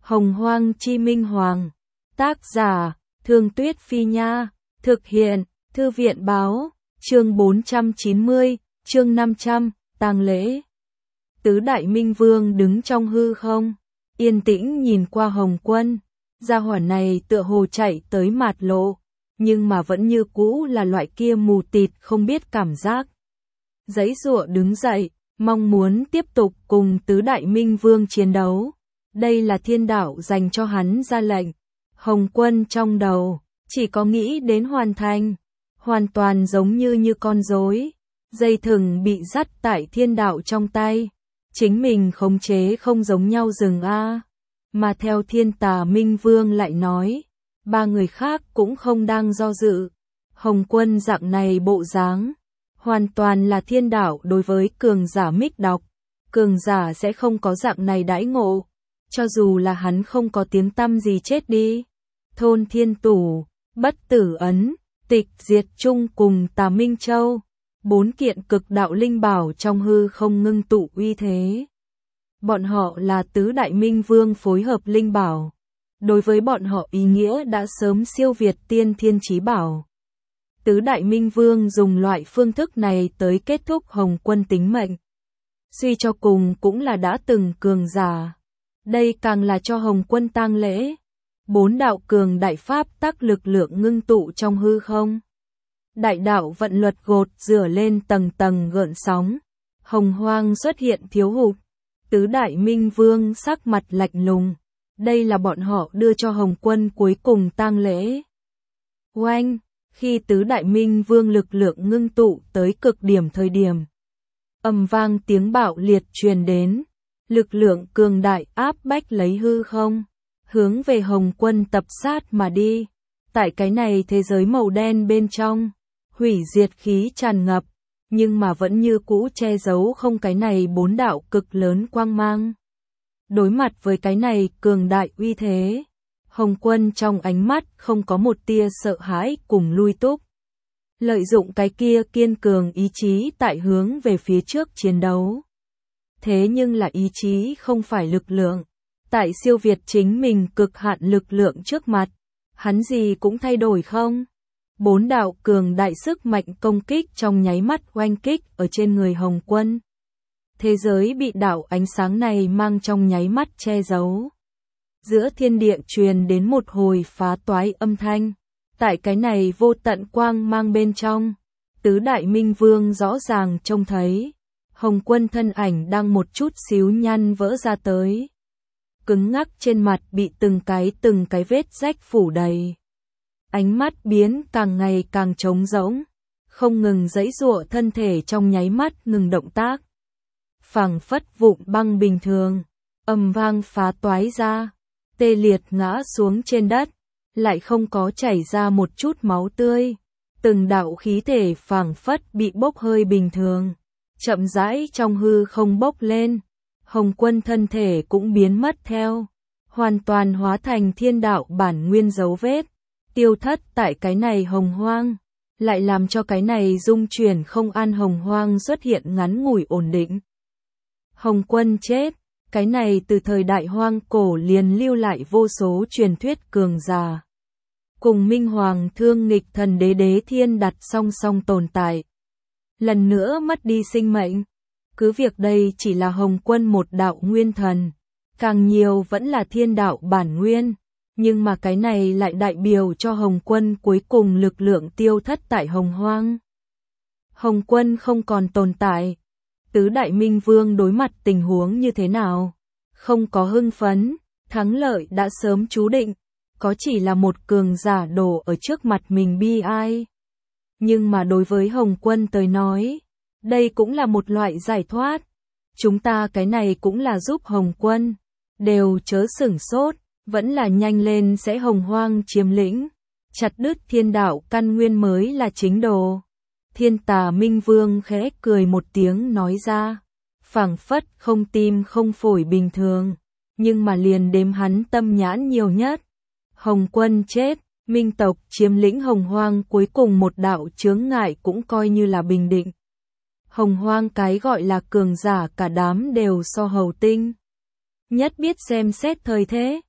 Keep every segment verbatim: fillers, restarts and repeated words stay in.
Hồng Hoang Chi Minh Hoàng. Tác giả, Thương Tuyết Phi Nha. Thực hiện, Thư viện Báo. Chương bốn trăm chín mươi, chương năm trăm, tang lễ. Tứ Đại Minh Vương đứng trong hư không, yên tĩnh nhìn qua Hồng Quân. Gia hỏa này tựa hồ chạy tới mạt lộ, nhưng mà vẫn như cũ là loại kia mù tịt không biết cảm giác. Giãy giụa đứng dậy, mong muốn tiếp tục cùng Tứ Đại Minh Vương chiến đấu. Đây là thiên đạo dành cho hắn ra lệnh. Hồng Quân trong đầu chỉ có nghĩ đến hoàn thành, hoàn toàn giống như như con rối, dây thừng bị dắt tại thiên đạo trong tay, chính mình khống chế không giống nhau dừng a. Mà theo Thiên Tà Minh Vương lại nói, ba người khác cũng không đang do dự. Hồng Quân dạng này bộ dáng, hoàn toàn là thiên đạo đối với cường giả mích đọc, cường giả sẽ không có dạng này đãi ngộ, cho dù là hắn không có tiếng tăm gì chết đi. Thôn Thiên Tủ, Bất Tử Ấn, Tịch Diệt Trung cùng Tà Minh Châu, bốn kiện cực đạo linh bảo trong hư không ngưng tụ uy thế. Bọn họ là Tứ Đại Minh Vương phối hợp linh bảo, đối với bọn họ ý nghĩa đã sớm siêu việt tiên thiên chí bảo. Tứ Đại Minh Vương dùng loại phương thức này tới kết thúc Hồng Quân tính mệnh. Suy cho cùng cũng là đã từng cường giả. Đây càng là cho Hồng Quân tang lễ. Bốn đạo cường đại pháp tắc lực lượng ngưng tụ trong hư không. Đại đạo vận luật gột rửa lên tầng tầng gợn sóng. Hồng Hoang xuất hiện thiếu hụt. Tứ Đại Minh Vương sắc mặt lạnh lùng. Đây là bọn họ đưa cho Hồng Quân cuối cùng tang lễ. Oanh, khi Tứ Đại Minh Vương lực lượng ngưng tụ tới cực điểm thời điểm, ầm vang tiếng bạo liệt truyền đến, lực lượng cường đại áp bách lấy hư không, hướng về Hồng Quân tập sát mà đi. Tại cái này thế giới màu đen bên trong, hủy diệt khí tràn ngập, nhưng mà vẫn như cũ che giấu không cái này bốn đạo cực lớn quang mang. Đối mặt với cái này cường đại uy thế, Hồng Quân trong ánh mắt không có một tia sợ hãi cùng lui túc. Lợi dụng cái kia kiên cường ý chí tại hướng về phía trước chiến đấu. Thế nhưng là ý chí không phải lực lượng. Tại siêu việt chính mình cực hạn lực lượng trước mặt, hắn gì cũng thay đổi không? Bốn đạo cường đại sức mạnh công kích trong nháy mắt oanh kích ở trên người Hồng Quân. Thế giới bị đạo ánh sáng này mang trong nháy mắt che giấu. Giữa thiên địa truyền đến một hồi phá toái âm thanh. Tại cái này vô tận quang mang bên trong, Tứ Đại Minh Vương rõ ràng trông thấy Hồng Quân thân ảnh đang một chút xíu nhăn vỡ ra tới. Cứng ngắc trên mặt bị từng cái từng cái vết rách phủ đầy. Ánh mắt biến càng ngày càng trống rỗng, không ngừng giãy giụa thân thể trong nháy mắt ngừng động tác. Phảng phất vụn băng bình thường, ầm vang phá toái ra, tê liệt ngã xuống trên đất, lại không có chảy ra một chút máu tươi. Từng đạo khí thể phảng phất bị bốc hơi bình thường, chậm rãi trong hư không bốc lên. Hồng Quân thân thể cũng biến mất theo, hoàn toàn hóa thành thiên đạo bản nguyên dấu vết, tiêu thất tại cái này Hồng Hoang, lại làm cho cái này dung chuyển không an Hồng Hoang xuất hiện ngắn ngủi ổn định. Hồng Quân chết, cái này từ thời đại hoang cổ liền lưu lại vô số truyền thuyết cường giả. Cùng Minh Hoàng Thương Nghịch Thần Đế Đế Thiên đặt song song tồn tại. Lần nữa mất đi sinh mệnh. Cứ việc đây chỉ là Hồng Quân một đạo nguyên thần, càng nhiều vẫn là thiên đạo bản nguyên, nhưng mà cái này lại đại biểu cho Hồng Quân cuối cùng lực lượng tiêu thất tại Hồng Hoang. Hồng Quân không còn tồn tại. Tứ Đại Minh Vương đối mặt tình huống như thế nào? Không có hưng phấn, thắng lợi đã sớm chú định, có chỉ là một cường giả đổ ở trước mặt mình bi ai. Nhưng mà đối với Hồng Quân tới nói, đây cũng là một loại giải thoát. Chúng ta cái này cũng là giúp Hồng Quân. Đều chớ sửng sốt, vẫn là nhanh lên sẽ Hồng Hoang chiếm lĩnh. Chặt đứt thiên đạo căn nguyên mới là chính đồ. Thiên Tà Minh Vương khẽ cười một tiếng nói ra. Phảng phất không tim không phổi bình thường. Nhưng mà liền đếm hắn tâm nhãn nhiều nhất. Hồng Quân chết, Minh tộc chiếm lĩnh Hồng Hoang cuối cùng một đạo chướng ngại cũng coi như là bình định. Hồng Hoang cái gọi là cường giả cả đám đều so hầu tinh. Nhất biết xem xét thời thế,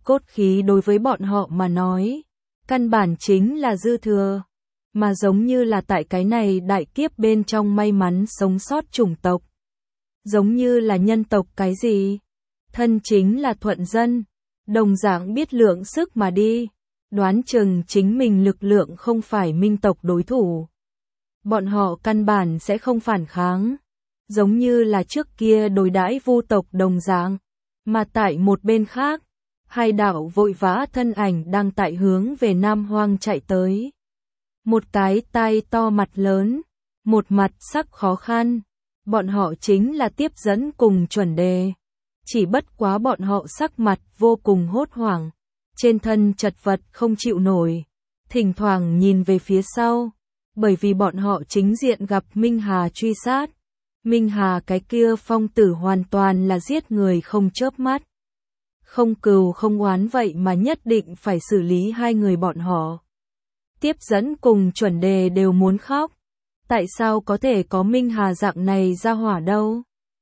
Cốt khí đối với bọn họ mà nói, căn bản chính là dư thừa, mà giống như là tại cái này đại kiếp bên trong may mắn sống sót chủng tộc. Giống như là nhân tộc cái gì? Thân chính là thuận dân, đồng dạng biết lượng sức mà đi, đoán chừng chính mình lực lượng không phải minh tộc đối thủ. Bọn họ căn bản sẽ không phản kháng, giống như là trước kia đối đãi vu tộc đồng dạng, mà tại một bên khác, hai đạo vội vã thân ảnh đang tại hướng về Nam Hoang chạy tới. Một cái tai to mặt lớn, một mặt sắc khó khăn, bọn họ chính là tiếp dẫn cùng chuẩn đề. Chỉ bất quá bọn họ sắc mặt vô cùng hốt hoảng, trên thân chật vật không chịu nổi, thỉnh thoảng nhìn về phía sau, bởi vì bọn họ chính diện gặp Minh Hà truy sát. Minh Hà cái kia phong tử hoàn toàn là giết người không chớp mắt. Không cừu không oán vậy mà nhất định phải xử lý hai người bọn họ. Tiếp dẫn cùng chuẩn đề đều muốn khóc. Tại sao có thể có Minh Hà dạng này ra hỏa đâu?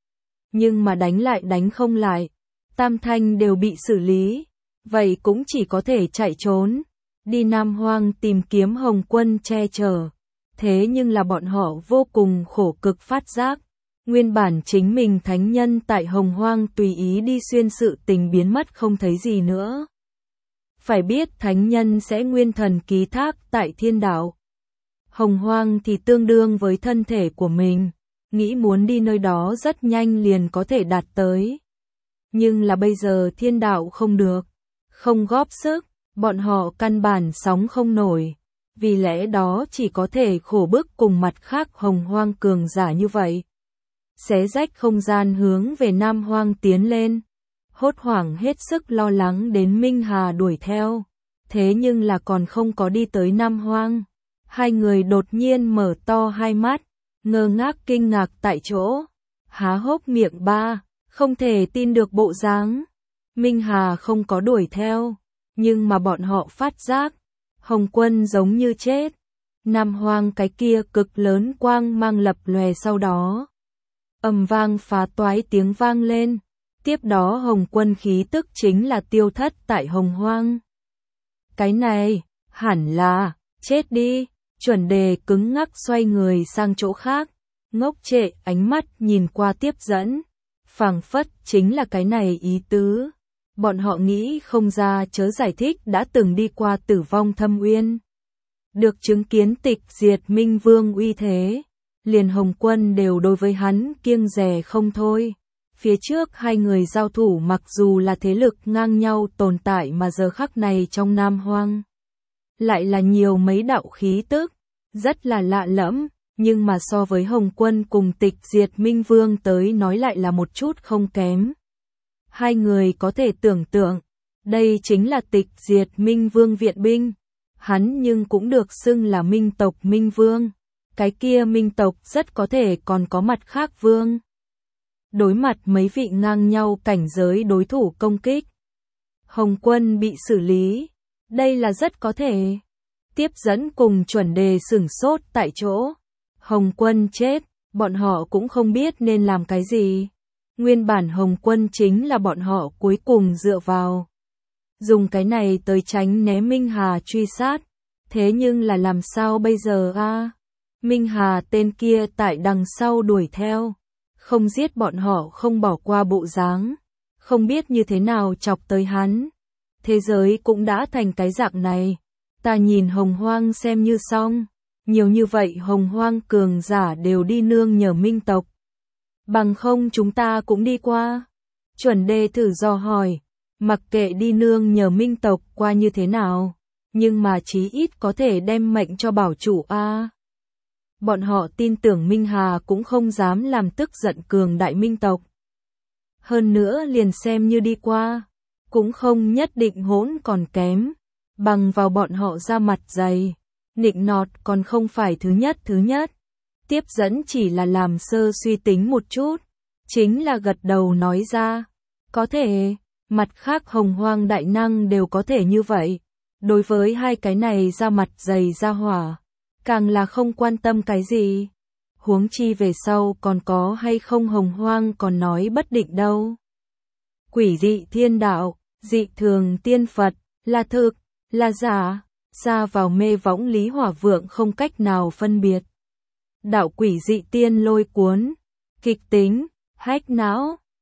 Nhưng mà đánh lại đánh không lại, tam thanh đều bị xử lý, vậy cũng chỉ có thể chạy trốn, đi Nam Hoang tìm kiếm Hồng Quân che chở. Thế nhưng là bọn họ vô cùng khổ cực phát giác, nguyên bản chính mình thánh nhân tại Hồng Hoang tùy ý đi xuyên sự tình biến mất không thấy gì nữa. Phải biết thánh nhân sẽ nguyên thần ký thác tại thiên đạo. Hồng Hoang thì tương đương với thân thể của mình, nghĩ muốn đi nơi đó rất nhanh liền có thể đạt tới. Nhưng là bây giờ thiên đạo không được, không góp sức, bọn họ căn bản sóng không nổi. Vì lẽ đó chỉ có thể khổ bức cùng mặt khác Hồng Hoang cường giả như vậy. Xé rách không gian hướng về Nam Hoang tiến lên. Hốt hoảng hết sức lo lắng đến Minh Hà đuổi theo. Thế nhưng là còn không có đi tới Nam Hoang. Hai người đột nhiên mở to hai mắt, ngơ ngác kinh ngạc tại chỗ. Há hốc miệng ba, không thể tin được bộ dáng. Minh Hà không có đuổi theo, nhưng mà bọn họ phát giác. Hồng Quân giống như chết. Nam Hoang cái kia cực lớn quang mang lập lòe sau đó. Ầm vang phá toái tiếng vang lên. Tiếp đó Hồng Quân khí tức chính là tiêu thất tại Hồng Hoang. Cái này, hẳn là, chết đi. Chuẩn đề cứng ngắc xoay người sang chỗ khác. Ngốc trệ ánh mắt nhìn qua tiếp dẫn. Phảng phất chính là cái này ý tứ. Bọn họ nghĩ không ra chớ giải thích đã từng đi qua tử vong thâm uyên. Được chứng kiến tịch diệt Minh Vương uy thế. Liền Hồng Quân đều đối với hắn kiêng dè không thôi. Phía trước hai người giao thủ mặc dù là thế lực ngang nhau tồn tại mà giờ khắc này trong Nam Hoang. Lại là nhiều mấy đạo khí tức, rất là lạ lẫm, nhưng mà so với Hồng Quân cùng tịch diệt Minh Vương tới nói lại là một chút không kém. Hai người có thể tưởng tượng, đây chính là tịch diệt Minh Vương viện binh. Hắn nhưng cũng được xưng là Minh tộc Minh Vương. Cái kia Minh tộc rất có thể còn có mặt khác vương. Đối mặt mấy vị ngang nhau cảnh giới đối thủ công kích. Hồng Quân bị xử lý. Đây là rất có thể. Tiếp dẫn cùng chuẩn đề sửng sốt tại chỗ. Hồng Quân chết, bọn họ cũng không biết nên làm cái gì. Nguyên bản Hồng Quân chính là bọn họ cuối cùng dựa vào. Dùng cái này tới tránh né Minh Hà truy sát. Thế nhưng là làm sao bây giờ a? À? Minh Hà tên kia tại đằng sau đuổi theo. Không giết bọn họ không bỏ qua bộ dáng. Không biết như thế nào chọc tới hắn. Thế giới cũng đã thành cái dạng này. Ta nhìn Hồng Hoang xem như xong. Nhiều như vậy Hồng Hoang cường giả đều đi nương nhờ Minh tộc. Bằng không chúng ta cũng đi qua. Chuẩn đề thử dò hỏi. Mặc kệ đi nương nhờ Minh tộc qua như thế nào. Nhưng mà chí ít có thể đem mệnh cho bảo chủ a. À. Bọn họ tin tưởng Minh Hà cũng không dám làm tức giận cường đại Minh tộc. Hơn nữa liền xem như đi qua. Cũng không nhất định hỗn còn kém. Bằng vào bọn họ ra mặt dày. Nịnh nọt còn không phải thứ nhất thứ nhất. Tiếp dẫn chỉ là làm sơ suy tính một chút. Chính là gật đầu nói ra. Có thể, mặt khác Hồng Hoang đại năng đều có thể như vậy. Đối với hai cái này ra mặt dày ra hỏa. Càng là không quan tâm cái gì. Huống chi về sau còn có hay không Hồng Hoang còn nói bất định đâu. Quỷ dị thiên đạo, dị thường tiên Phật, là thực, là giả, xa vào mê võng Lý Hỏa Vượng không cách nào phân biệt. Đạo quỷ dị tiên lôi cuốn, kịch tính, hách não,